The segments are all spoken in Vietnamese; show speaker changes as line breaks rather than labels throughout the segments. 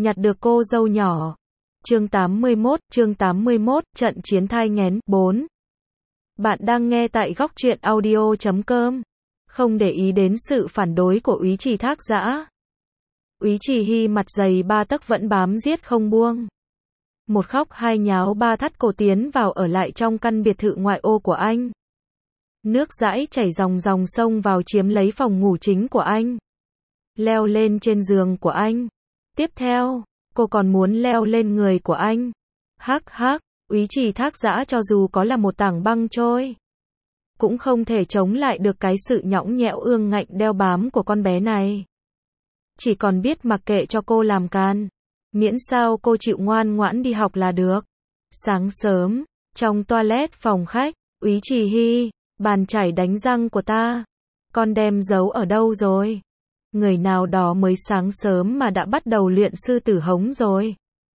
nhặt được cô dâu nhỏ. Chương 81, trận chiến thai nghén, 4. Bạn đang nghe tại góc truyện audio.com. Không để ý đến sự phản đối của Úy Trì Thác Dã. Úy Trì Hy mặt dày 3 tấc vẫn bám giết không buông. Một khóc hai nháo ba thắt cổ tiến vào ở lại trong căn biệt thự ngoại ô của anh. Nước dãi chảy ròng ròng xông vào chiếm lấy phòng ngủ chính của anh. Leo lên trên giường của anh. Tiếp theo, cô còn muốn leo lên người của anh. Hắc hắc, Úy Trì Thác Dã cho dù có là một tảng băng trôi, cũng không thể chống lại được cái sự nhõng nhẽo ương ngạnh đeo bám của con bé này. Chỉ còn biết mặc kệ cho cô làm can, miễn sao cô chịu ngoan ngoãn đi học là được. Sáng sớm, trong toilet phòng khách, Úy Trì Hy, bàn chải đánh răng của ta, con đem giấu ở đâu rồi? Người nào đó mới sáng sớm mà đã bắt đầu luyện sư tử hống rồi.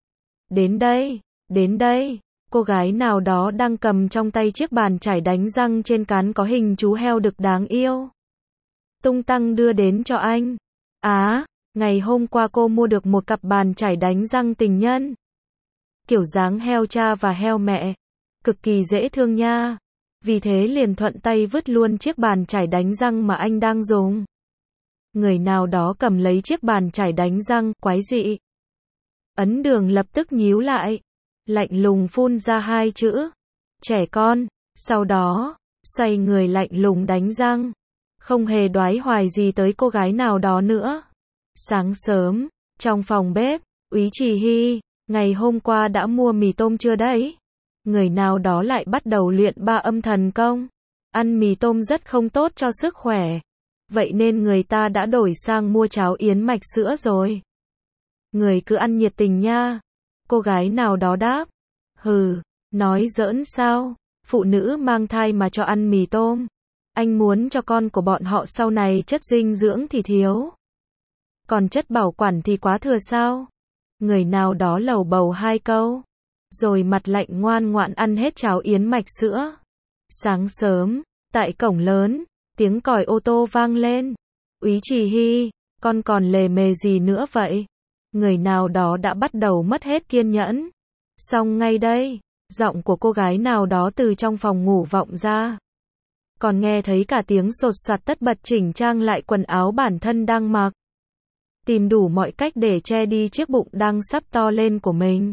Đến đây, cô gái nào đó đang cầm trong tay chiếc bàn chải đánh răng trên cán có hình chú heo đực đáng yêu. Tung tăng đưa đến cho anh. Ngày hôm qua cô mua được một cặp bàn chải đánh răng tình nhân. Kiểu dáng heo cha và heo mẹ. Cực kỳ dễ thương nha. Vì thế liền thuận tay vứt luôn chiếc bàn chải đánh răng mà anh đang dùng. Người nào đó cầm lấy chiếc bàn chải đánh răng, quái dị. Ấn Đường lập tức nhíu lại, lạnh lùng phun ra 2 chữ, trẻ con, sau đó, xoay người lạnh lùng đánh răng, không hề đoái hoài gì tới cô gái nào đó nữa. Sáng sớm, trong phòng bếp, Úy Trì Hy, ngày hôm qua đã mua mì tôm chưa đấy? Người nào đó lại bắt đầu luyện 3 âm thần công. Ăn mì tôm rất không tốt cho sức khỏe. Vậy nên người ta đã đổi sang mua cháo yến mạch sữa rồi. Người cứ ăn nhiệt tình nha. Cô gái nào đó đáp. Hừ, nói giỡn sao? Phụ nữ mang thai mà cho ăn mì tôm. Anh muốn cho con của bọn họ sau này chất dinh dưỡng thì thiếu. Còn chất bảo quản thì quá thừa sao? Người nào đó lầu bầu 2 câu. Rồi mặt lạnh ngoan ngoãn ăn hết cháo yến mạch sữa. Sáng sớm, tại cổng lớn, tiếng còi ô tô vang lên. Úy Trì Hy, con còn lề mề gì nữa vậy? Người nào đó đã bắt đầu mất hết kiên nhẫn. Xong ngay đây, giọng của cô gái nào đó từ trong phòng ngủ vọng ra. Còn nghe thấy cả tiếng sột soạt tất bật chỉnh trang lại quần áo bản thân đang mặc. Tìm đủ mọi cách để che đi chiếc bụng đang sắp to lên của mình.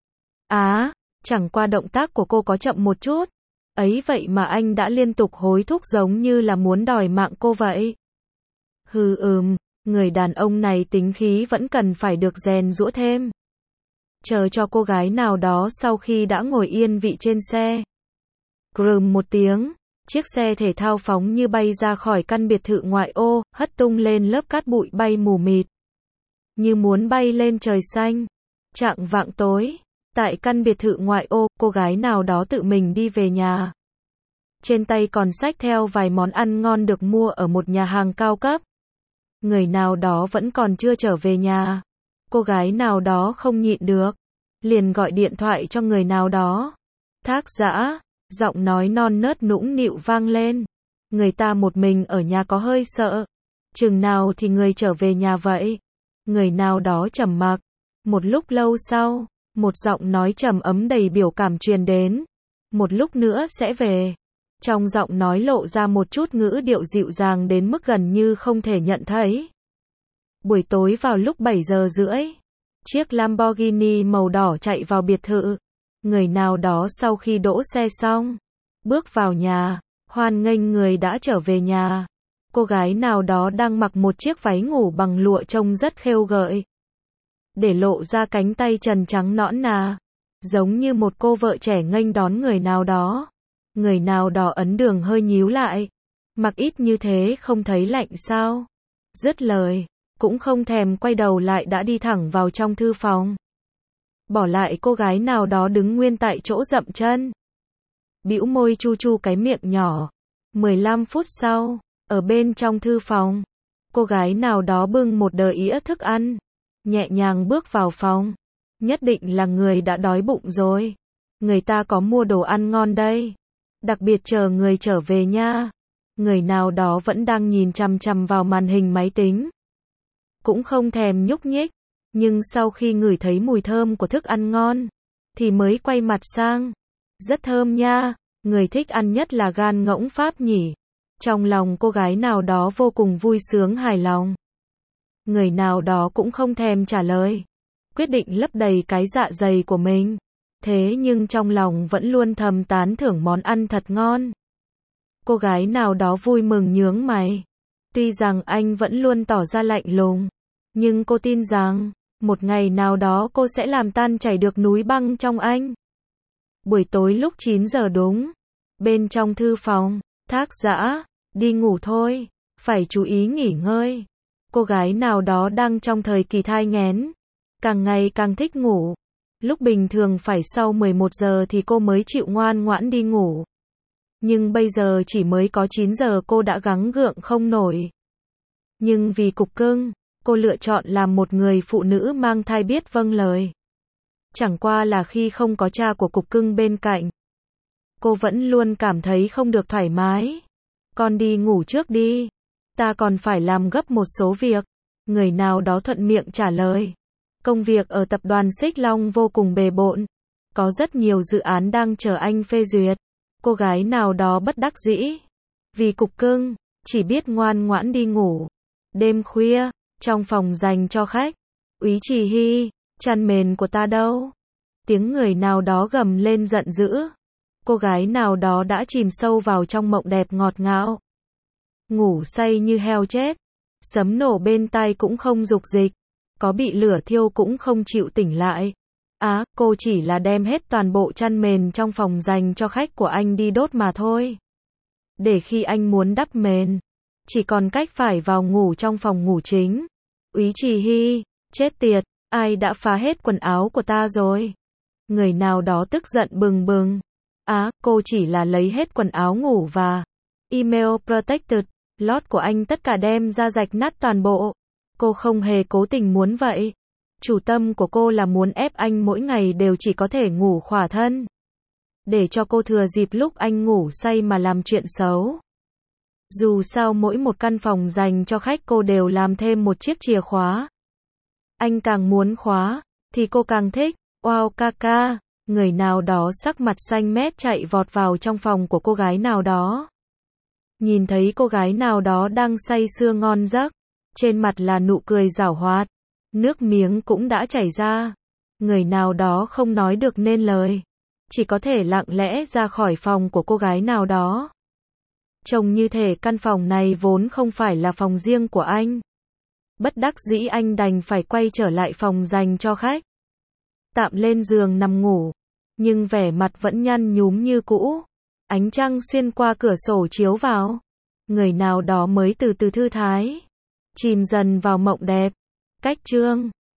Chẳng qua động tác của cô có chậm một chút. Ấy vậy mà anh đã liên tục hối thúc giống như là muốn đòi mạng cô vậy. Người đàn ông này tính khí vẫn cần phải được rèn giũa thêm. Chờ cho cô gái nào đó sau khi đã ngồi yên vị trên xe. Grùm một tiếng, chiếc xe thể thao phóng như bay ra khỏi căn biệt thự ngoại ô, hất tung lên lớp cát bụi bay mù mịt. Như muốn bay lên trời xanh. Chạng vạng tối, tại căn biệt thự ngoại ô, cô gái nào đó tự mình đi về nhà. Trên tay còn xách theo vài món ăn ngon được mua ở một nhà hàng cao cấp. Người nào đó vẫn còn chưa trở về nhà. Cô gái nào đó không nhịn được, liền gọi điện thoại cho người nào đó. Thác Dã, giọng nói non nớt nũng nịu vang lên. Người ta một mình ở nhà có hơi sợ. Chừng nào thì người trở về nhà vậy? Người nào đó trầm mặc. Một lúc lâu sau, một giọng nói trầm ấm đầy biểu cảm truyền đến. Một lúc nữa sẽ về. Trong giọng nói lộ ra một chút ngữ điệu dịu dàng đến mức gần như không thể nhận thấy. Buổi tối vào lúc 7 giờ rưỡi, chiếc Lamborghini màu đỏ chạy vào biệt thự. Người nào đó sau khi đỗ xe xong, bước vào nhà, hoan nghênh người đã trở về nhà. Cô gái nào đó đang mặc một chiếc váy ngủ bằng lụa trông rất khêu gợi, để lộ ra cánh tay trần trắng nõn nà, giống như một cô vợ trẻ nghênh đón người nào đó. Người nào đó Ấn Đường hơi nhíu lại. Mặc ít như thế không thấy lạnh sao? Dứt lời, cũng không thèm quay đầu lại đã đi thẳng vào trong thư phòng. Bỏ lại cô gái nào đó đứng nguyên tại chỗ dậm chân. Bĩu môi chu chu cái miệng nhỏ. 15 phút sau, ở bên trong thư phòng, cô gái nào đó bưng một đờ ĩa thức ăn, nhẹ nhàng bước vào phòng. Nhất định là người đã đói bụng rồi. Người ta có mua đồ ăn ngon đây. Đặc biệt chờ người trở về nha. Người nào đó vẫn đang nhìn chằm chằm vào màn hình máy tính. Cũng không thèm nhúc nhích. Nhưng sau khi ngửi thấy mùi thơm của thức ăn ngon, thì mới quay mặt sang. Rất thơm nha, người thích ăn nhất là gan ngỗng Pháp nhỉ. Trong lòng cô gái nào đó vô cùng vui sướng hài lòng. Người nào đó cũng không thèm trả lời. Quyết định lấp đầy cái dạ dày của mình. Thế nhưng trong lòng vẫn luôn thầm tán thưởng món ăn thật ngon. Cô gái nào đó vui mừng nhướng mày. Tuy rằng anh vẫn luôn tỏ ra lạnh lùng, nhưng cô tin rằng, một ngày nào đó cô sẽ làm tan chảy được núi băng trong anh. Buổi tối lúc 9 giờ đúng. Bên trong thư phòng, Thác Dã, đi ngủ thôi, phải chú ý nghỉ ngơi. Cô gái nào đó đang trong thời kỳ thai nghén, càng ngày càng thích ngủ. Lúc bình thường phải sau 11 giờ thì cô mới chịu ngoan ngoãn đi ngủ. Nhưng bây giờ chỉ mới có 9 giờ cô đã gắng gượng không nổi. Nhưng vì cục cưng, cô lựa chọn làm một người phụ nữ mang thai biết vâng lời. Chẳng qua là khi không có cha của cục cưng bên cạnh, cô vẫn luôn cảm thấy không được thoải mái. Con đi ngủ trước đi, ta còn phải làm gấp một số việc. Người nào đó thuận miệng trả lời. Công việc ở tập đoàn Xích Long vô cùng bề bộn. Có rất nhiều dự án đang chờ anh phê duyệt. Cô gái nào đó bất đắc dĩ. Vì cục cưng, chỉ biết ngoan ngoãn đi ngủ. Đêm khuya, trong phòng dành cho khách. Úy Trì Hy, chăn mền của ta đâu? Tiếng người nào đó gầm lên giận dữ. Cô gái nào đó đã chìm sâu vào trong mộng đẹp ngọt ngào. Ngủ say như heo chết. Sấm nổ bên tai cũng không rục dịch. Có bị lửa thiêu cũng không chịu tỉnh lại. Cô chỉ là đem hết toàn bộ chăn mền trong phòng dành cho khách của anh đi đốt mà thôi. Để khi anh muốn đắp mền, chỉ còn cách phải vào ngủ trong phòng ngủ chính. Úy Trì Hy, chết tiệt, ai đã phá hết quần áo của ta rồi? Người nào đó tức giận bừng bừng. Cô chỉ là lấy hết quần áo ngủ và email protected, lót của anh tất cả đem ra rạch nát toàn bộ. Cô không hề cố tình muốn vậy. Chủ tâm của cô là muốn ép anh mỗi ngày đều chỉ có thể ngủ khỏa thân. Để cho cô thừa dịp lúc anh ngủ say mà làm chuyện xấu. Dù sao mỗi một căn phòng dành cho khách cô đều làm thêm một chiếc chìa khóa. Anh càng muốn khóa, thì cô càng thích. Wow ca ca, người nào đó sắc mặt xanh mét chạy vọt vào trong phòng của cô gái nào đó. Nhìn thấy cô gái nào đó đang say sưa ngon giấc, trên mặt là nụ cười giảo hoạt, nước miếng cũng đã chảy ra. Người nào đó không nói được nên lời, chỉ có thể lặng lẽ ra khỏi phòng của cô gái nào đó. Trông như thể căn phòng này vốn không phải là phòng riêng của anh. Bất đắc dĩ anh đành phải quay trở lại phòng dành cho khách. Tạm lên giường nằm ngủ, nhưng vẻ mặt vẫn nhăn nhúm như cũ. Ánh trăng xuyên qua cửa sổ chiếu vào. Người nào đó mới từ từ thư thái, chìm dần vào mộng đẹp. Cách chương